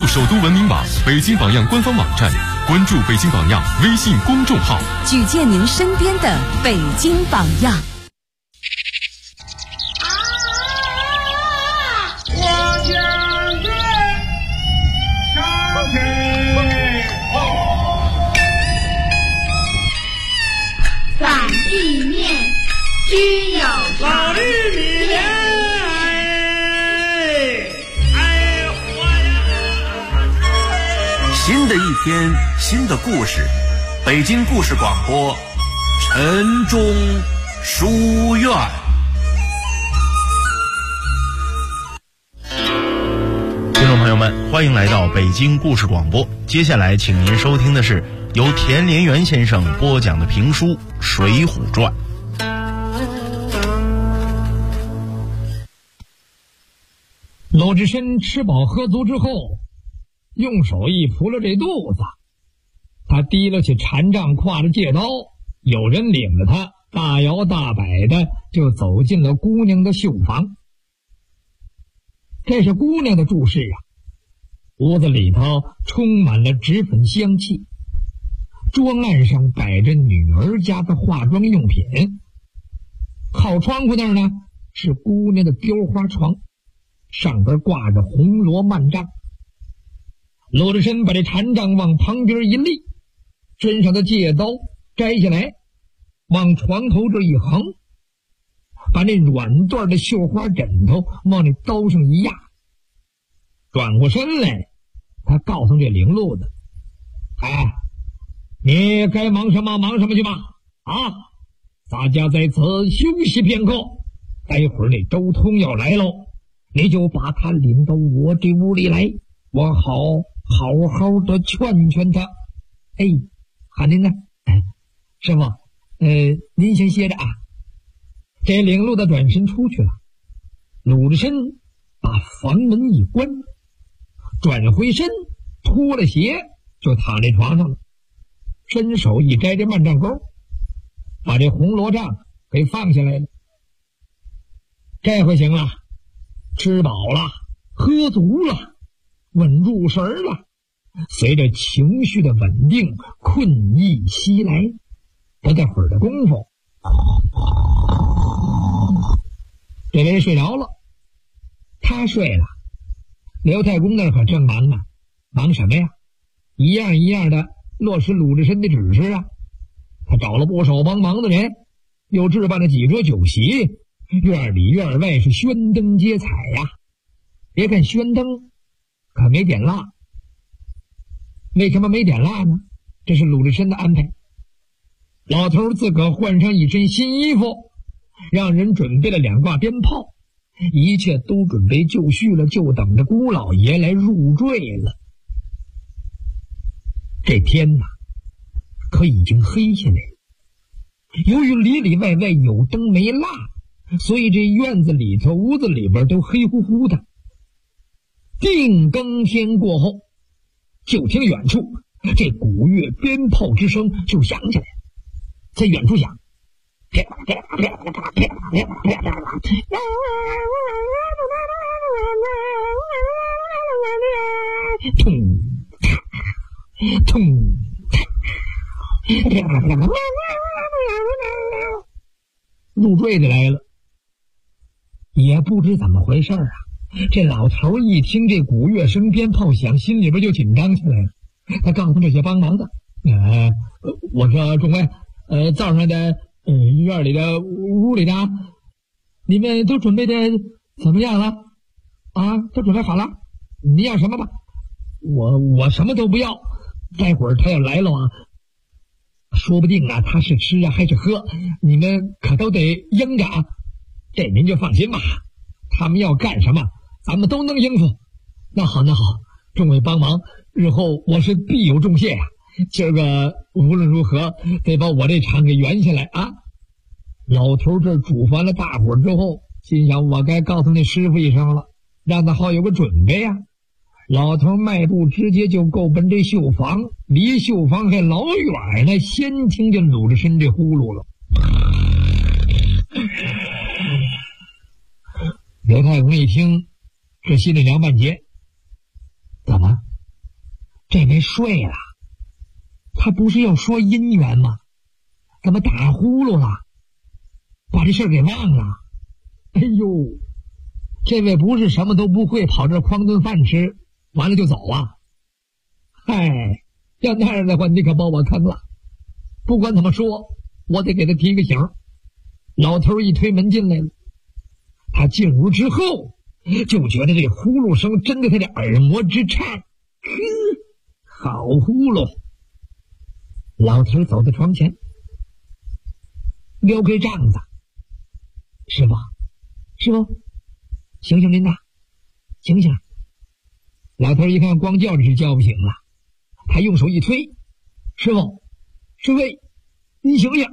首都文明网、北京榜样官方网站，关注北京榜样微信公众号， 举荐您身边的北京榜样。 反地面须有老绿米莲， 新的一天，新的故事，北京故事广播，晨钟书院。 听众朋友们，欢迎来到北京故事广播。接下来，请您收听的是由田连元先生播讲的评书《水浒传》。 鲁智深吃饱喝足之后，用手一扑了这肚子，他提了起禅杖，挎着戒刀，有人领着他大摇大摆的就走进了姑娘的绣房。这是姑娘的住室啊，屋子里头充满了脂粉香气，桌案上摆着女儿家的化妆用品，靠窗户那儿呢是姑娘的雕花床，上边挂着红罗幔帐。鲁智深把这禅杖往旁边一立，身上的戒刀摘下来，往床头这一横，把那软缎的绣花枕头往那刀上一压，转过身来，他告诉这领路的：“哎，你该忙什么忙什么去吧，啊，大家在此休息片刻，待会儿那周通要来喽，你就把他领到我这屋里来，我好好的劝劝他。”哎，喊您呢？哎，师傅，您先歇着啊。这领路的转身出去了，鲁智深把房门一关，转回身，脱了鞋就躺在床上了，伸手一摘这幔帐钩，把这红罗帐给放下来了。这回行了，吃饱了，喝足了，稳住神儿了。随着情绪的稳定，困意袭来，不大会儿的功夫，这人睡着了。他睡了，刘太公那儿可正忙呢。忙什么呀？一样一样的落实鲁智深的指示啊。他找了不少帮忙的人，又置办了几桌酒席，院里院外是宣灯结彩呀。别看宣灯，可没点蜡。为什么没点蜡呢？这是鲁智深的安排。老头自个换上一身新衣服，让人准备了2挂鞭炮，一切都准备就绪了，就等着姑老爷来入赘了。这天呐，可已经黑下来了。由于里里外外有灯没蜡，所以这院子里头屋子里边都黑乎乎的。定更天过后，就听远处这鼓乐鞭炮之声就响起来了，在远处响，噼啪噼啪噼啪噼啪噼啪噼啪噼啪，通通入赘的来了。也不知怎么回事啊，这老头一听这鼓乐声鞭炮响，心里边就紧张起来了。他告诉这些帮忙的：我说众位，灶上的院里的屋里的，你们都准备的怎么样了？啊，都准备好了？你要什么吧？我什么都不要。待会儿他要来了啊，说不定啊他是吃啊还是喝，你们可都得应着啊。这您就放心吧，他们要干什么咱们都能应付。那好，众位帮忙，日后我是必有重谢呀。今儿个无论如何得把我这场给圆下来啊。老头这嘱咐完了大伙之后，心想我该告诉那师傅一声了，让他好有个准备啊。老头迈步直接就够奔这绣房，离绣房还老远呢，先听见鲁智深这呼噜了。刘太公一听，这心里凉半截，怎么这位睡了，他不是要说姻缘吗？怎么打呼噜了？把这事儿给忘了？哎呦，这位不是什么都不会，跑这哐顿饭吃完了就走啊？嗨，要那样的话，你可把我坑了。不管怎么说，我得给他提个醒。老头一推门进来了，他进屋之后就觉得这呼噜声真的他的耳膜之颤，好呼噜。老头走到床前，撩开帐子，师傅，醒醒您呐，醒醒！老头一看光叫着是叫不醒了，他用手一推，师傅，你醒醒！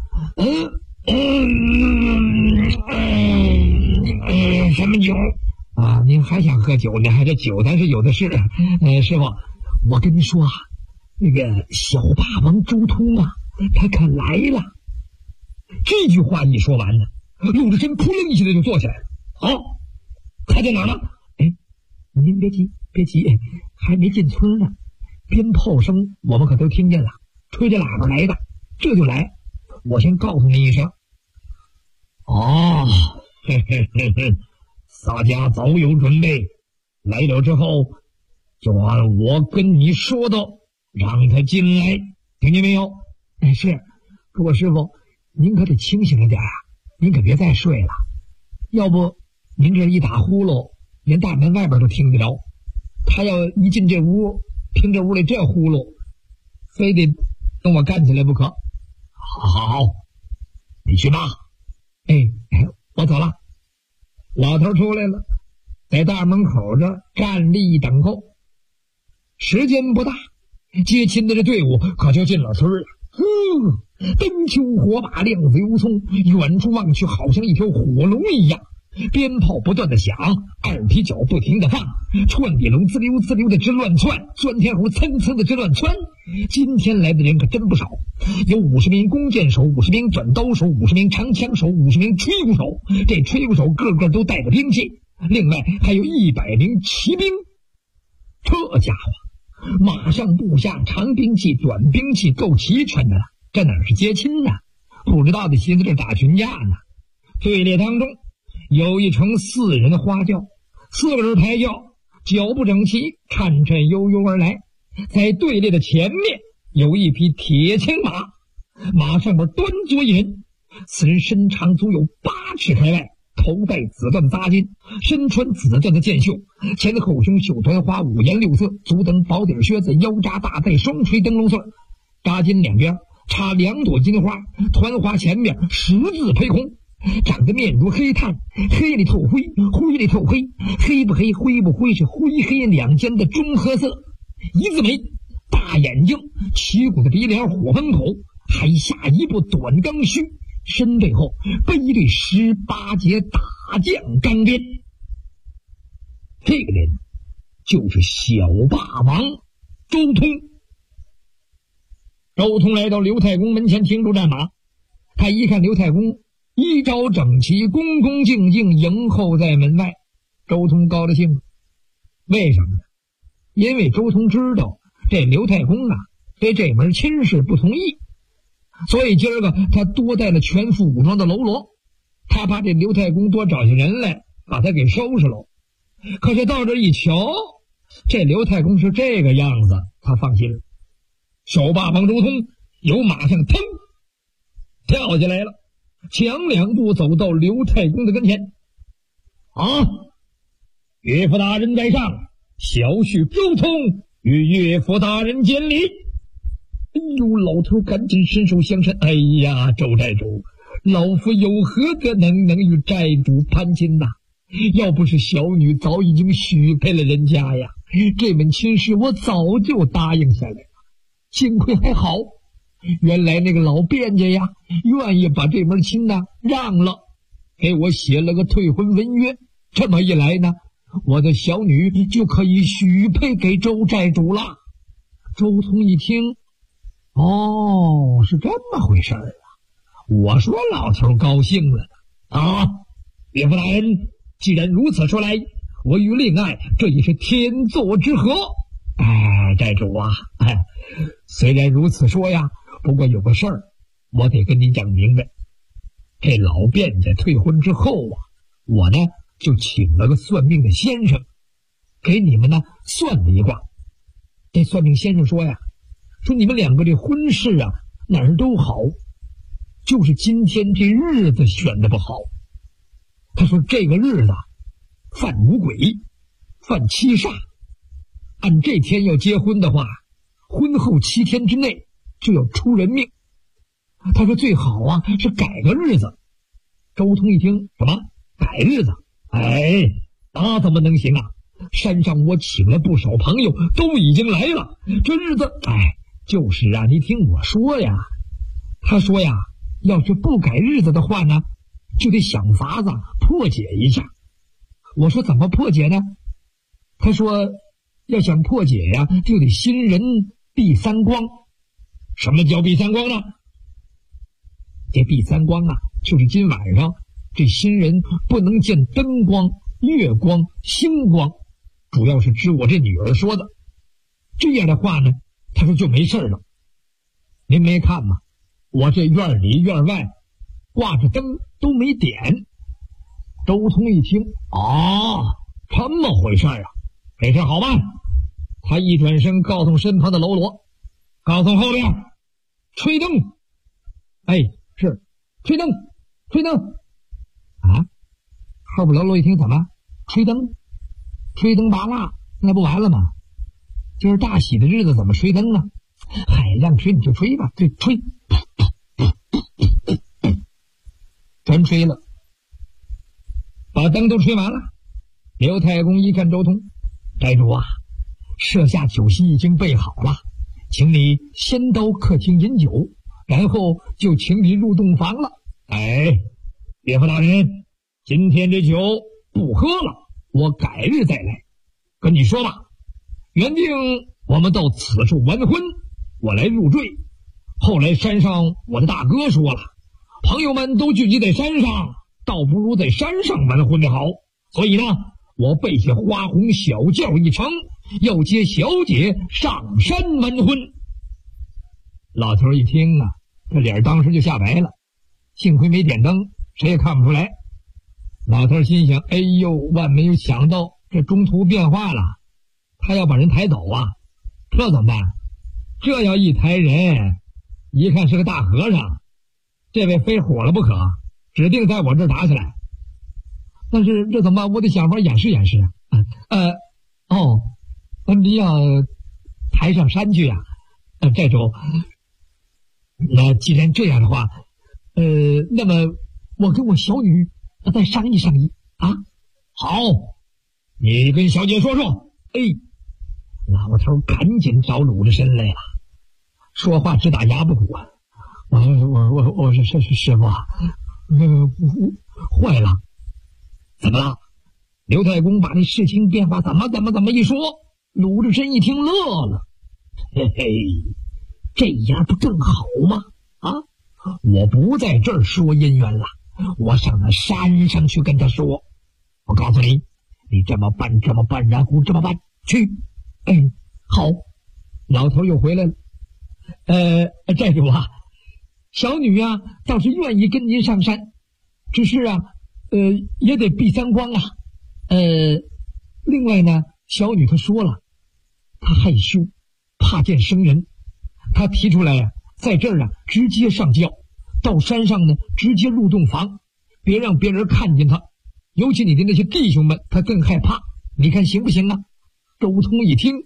什么酒啊？您还想喝酒呢？这酒咱是有的是。师傅，我跟您说啊，那个小霸王周通啊，他可来了。这句话一说完呢，陆志深扑棱一下子就坐起来了。好，他在哪儿呢？您别急，还没进村呢。鞭炮声我们可都听见了，吹着喇叭来的，这就来。我先告诉你一声。哦，洒家早有准备，来了之后就按我跟你说的，让他进来，听见没有？是。不过师傅，您可得清醒一点啊，您可别再睡了，要不您这一打呼噜，连大门外边都听得着。他要一进这屋，听这屋里这呼噜，非得跟我干起来不可。好，你去吧。我走了。老头出来了，在大门口这站立等候。时间不大，接亲的这队伍可就进了村了。灯秋火把，亮子油葱，远处望去好像一条火龙一样。鞭炮不断的响，二踢脚不停的放，串地龙滋溜滋溜的直乱窜，钻天猴蹭蹭的直乱窜。今天来的人可真不少，有50名弓箭手，50名短刀手，50名长枪手，50名吹鼓手。这吹鼓手个个都带着兵器，另外还有100名骑兵。这家伙马上部下长兵器短兵器够齐全的了，这哪是接亲呢？不知道的寻思这打群架呢。队列当中有一乘4人花轿，4个人抬轿，脚步整齐，颤颤悠悠而来。在队列的前面有一匹铁青马，马上边端坐一人，此人身长足有8尺开外，头戴紫缎扎巾，身穿紫缎的箭袖，前后胸绣团花5颜6色，足蹬薄底靴子，腰扎大带双垂灯笼穗，扎巾两边插2朵金花，团花前面10字陪红。长得面如黑炭，黑里透灰，灰里透黑，黑不黑，灰不灰，是灰黑两间的中和色。一字眉，大眼睛，旗鼓的鼻梁，火风口，还下一部短钢须，身背后背一对18节大将钢鞭。这个人就是小霸王周通。周通来到刘太公门前停住战马，他一看刘太公衣着整齐，恭恭敬敬迎候在门外，周通高了兴了。为什么呢？因为周通知道这刘太公啊对这门亲事不同意，所以今儿个他多带了全副武装的喽啰，他怕这刘太公多找些人来把他给收拾了。可是到这一瞧，这刘太公是这个样子，他放心了。小霸王周通由马上腾跳下来了，抢2步走到刘太公的跟前。岳父大人在上，小婿周通与岳父大人见礼。哎呦，老头赶紧伸手相衬。哎呀，周寨主，老夫有何德能与寨主攀亲呐？要不是小女早已经许配了人家呀，这门亲事我早就答应下来了。幸亏还好，原来那个老卞家呀愿意把这门亲呢让了，给我写了个退婚文约。这么一来呢，我的小女就可以许配给周寨主了。周通一听，是这么回事啊！我说老头高兴了呢。岳父大人，既然如此说来，我与令爱这也是天作之合。 寨主啊，虽然如此说呀，不过有个事儿，我得跟你讲明白。这老卞家退婚之后啊，我呢就请了个算命的先生，给你们呢算了一卦。这算命先生说呀，说你们两个这婚事啊哪儿都好，就是今天这日子选的不好。他说这个日子犯五鬼，犯七煞，按这天要结婚的话，婚后7天之内就要出人命。他说最好啊是改个日子。周通一听，什么改日子？那怎么能行啊？山上我请了不少朋友，都已经来了，这日子就是啊，你听我说呀。他说呀，要是不改日子的话呢，就得想法子破解一下。我说怎么破解呢？他说要想破解呀，就得新人避三光。什么叫避三光呢？这避三光啊，就是今晚上这新人不能见灯光、月光、星光，主要是指我这女儿说的。这样的话呢，他说就没事了。您没看吗？我这院里院外挂着灯都没点。周通一听，这么回事啊，这事好办。他一转身告诉身旁的喽啰，告诉后边吹灯。是吹灯吹灯啊！后边喽啰一听，怎么吹灯？吹灯拔蜡那不完了吗？就是大喜的日子怎么吹灯啊？让吹你就吹吧，对，吹，全吹了，把灯都吹完了。刘太公一看周通，寨主啊，设下酒席已经备好了，请你先到客厅饮酒，然后就请你入洞房了。岳父大人，今天这酒不喝了，我改日再来。跟你说吧，原定我们到此处完婚，我来入赘。后来山上我的大哥说了，朋友们都聚集在山上，倒不如在山上完婚的好。所以呢，我备下花红小轿一乘，要接小姐上山完婚。老头一听啊，这脸当时就吓白了，幸亏没点灯，谁也看不出来。老头心想，万没有想到这中途变化了，他要把人抬走啊，这怎么办？这要一抬人，一看是个大和尚，这位非火了不可，指定在我这儿打起来。但是这怎么办？我得想法掩饰掩饰你要抬上山去呀？寨主，那既然这样的话，那么我跟我小女再商议商议啊。好，你跟小姐说说。老头赶紧找鲁智深来了，说话直打牙不鼓啊。我是师傅啊，坏了。怎么了？刘太公把这事情变化怎么一说，鲁智深一听乐了。这样不更好吗？我不在这儿说姻缘了，我上那山上去跟他说。我告诉你，你这么办，然后这么办去。好。老头又回来了。寨主啊，小女啊倒是愿意跟您上山，只是啊也得避三光啊。另外呢，小女她说了，她害羞，怕见生人。她提出来在这儿直接上轿，到山上呢直接入洞房，别让别人看见她，尤其你的那些弟兄们，她更害怕。你看行不行啊？周通一听，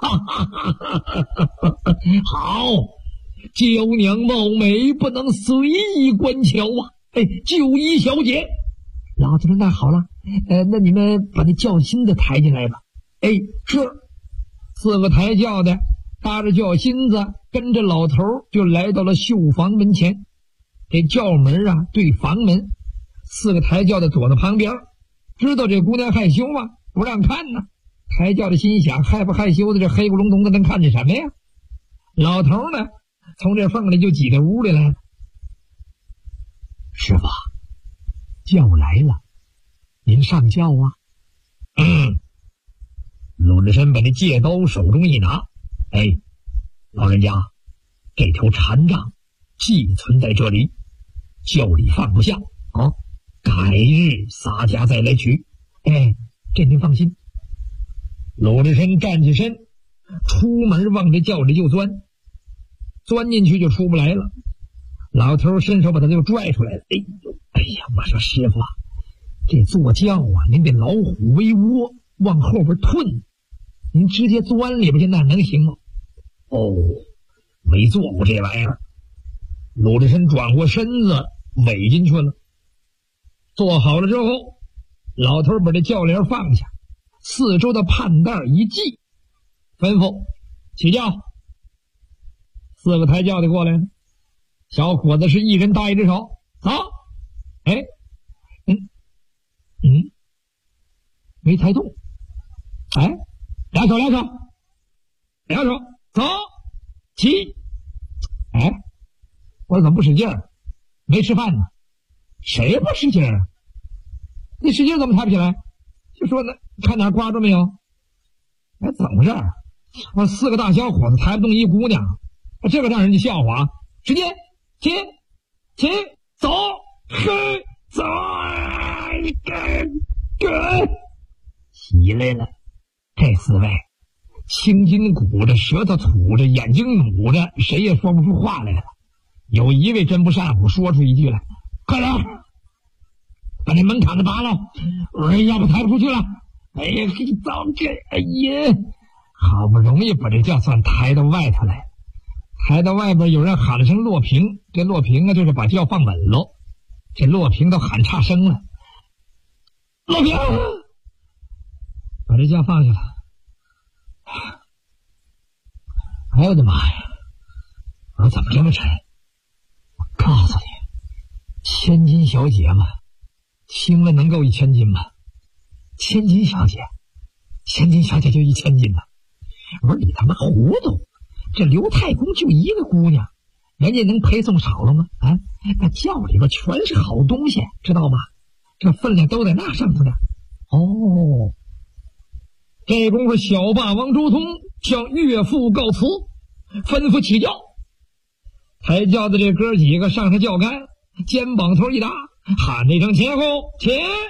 好，娇娘貌美，不能随意观瞧啊。就依小姐。老子说那好了，那你们把那轿心子抬进来吧。是。4个抬轿的搭着轿心子，跟着老头就来到了绣房门前。这轿门对房门，4个抬轿的躲在旁边，知道这姑娘害羞吗？不让看呢。抬轿的心想，害不害羞的，这黑咕隆咚的能看见什么呀？老头呢从这缝里就挤到屋里来了。师傅，轿来了，您上轿啊。鲁智深把那戒刀手中一拿， 哎，老人家，这条禅杖寄存在这里，窖里放不下啊，改日洒家再来取。哎，这您放心。鲁智深站起身，出门往这窖里就钻进去就出不来了。老头伸手把他就拽出来了。哎呀，我说师傅啊，这坐窖啊，您得老虎为窝，往后边吞，您直接钻里边去那能行吗？哦，没做过这玩意儿。鲁智深转过身子尾进去了。做好了之后，老头把这轿帘放下，四周的판带一系，吩咐起轿。4个抬轿的过来了，小伙子是一人搭一只手，走。哎，没抬动。哎，两手，走，起。哎，我怎么不使劲儿？没吃饭呢？谁不使劲儿啊？你使劲怎么抬不起来？就说呢，看哪儿刮着没有？哎，怎么回事？我4个大小伙子抬不动一姑娘，这个让人家笑话。使劲，起，走，走，起来了。这4位青筋鼓着，舌头吐着，眼睛努着，谁也说不出话来了。有一位真不善乎，说出一句来：快点把那门槛子拔了，要不抬不出去了。哎呀，糟这，哎呀，好不容易把这轿算抬到外头来，抬到外边有人喊了声落平，这落平啊就是把轿放稳喽。这落平都喊差声了，落平，把这轿放下了。哎呦我的妈呀，我怎么这么沉？我告诉你，千金小姐嘛，轻了能够1000斤吗？千金小姐就1000斤呢。我说你他妈糊涂，这刘太公就一个姑娘，人家能陪送少了吗？啊，那轿里边全是好东西，知道吗？这分量都在那上头呢。哦，这功夫小霸王周通向岳父告辞，吩咐起轿。抬轿的这哥几个上上轿杆，肩膀头一搭，喊了一声前后起，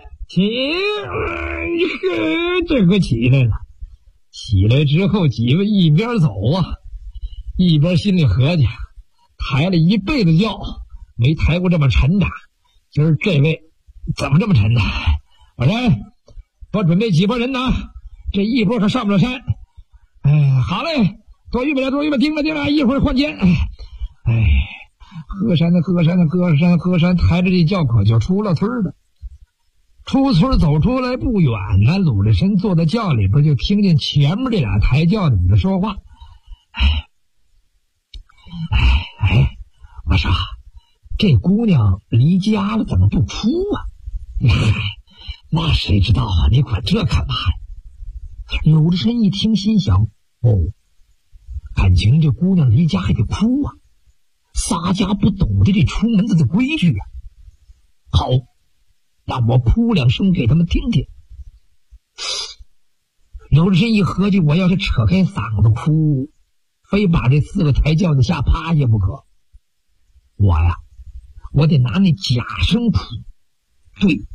这可起来了。起来之后，几位一边走啊，一边心里合计，抬了一辈子轿，没抬过这么沉的，今儿这位怎么这么沉呢？我说多准备几拨人呢，这一波可上不了山。哎，好嘞，多预备了，盯着，一会儿换肩。哎，河山，抬着这轿可就出了村了。出村走出来不远呢，鲁智深坐在轿里边，就听见前面这俩抬轿的在说话。我说这姑娘离家了怎么不哭啊？那谁知道啊，你管这干嘛呀？鲁智深一听心想，哦，感情这姑娘离家还得哭啊，撒家不懂得这出门子的规矩啊。好，让我扑2声给他们听听。鲁智深一合计，我要是扯开嗓子哭，非把这4个抬轿的吓趴下不可。我得拿那假声哭。对，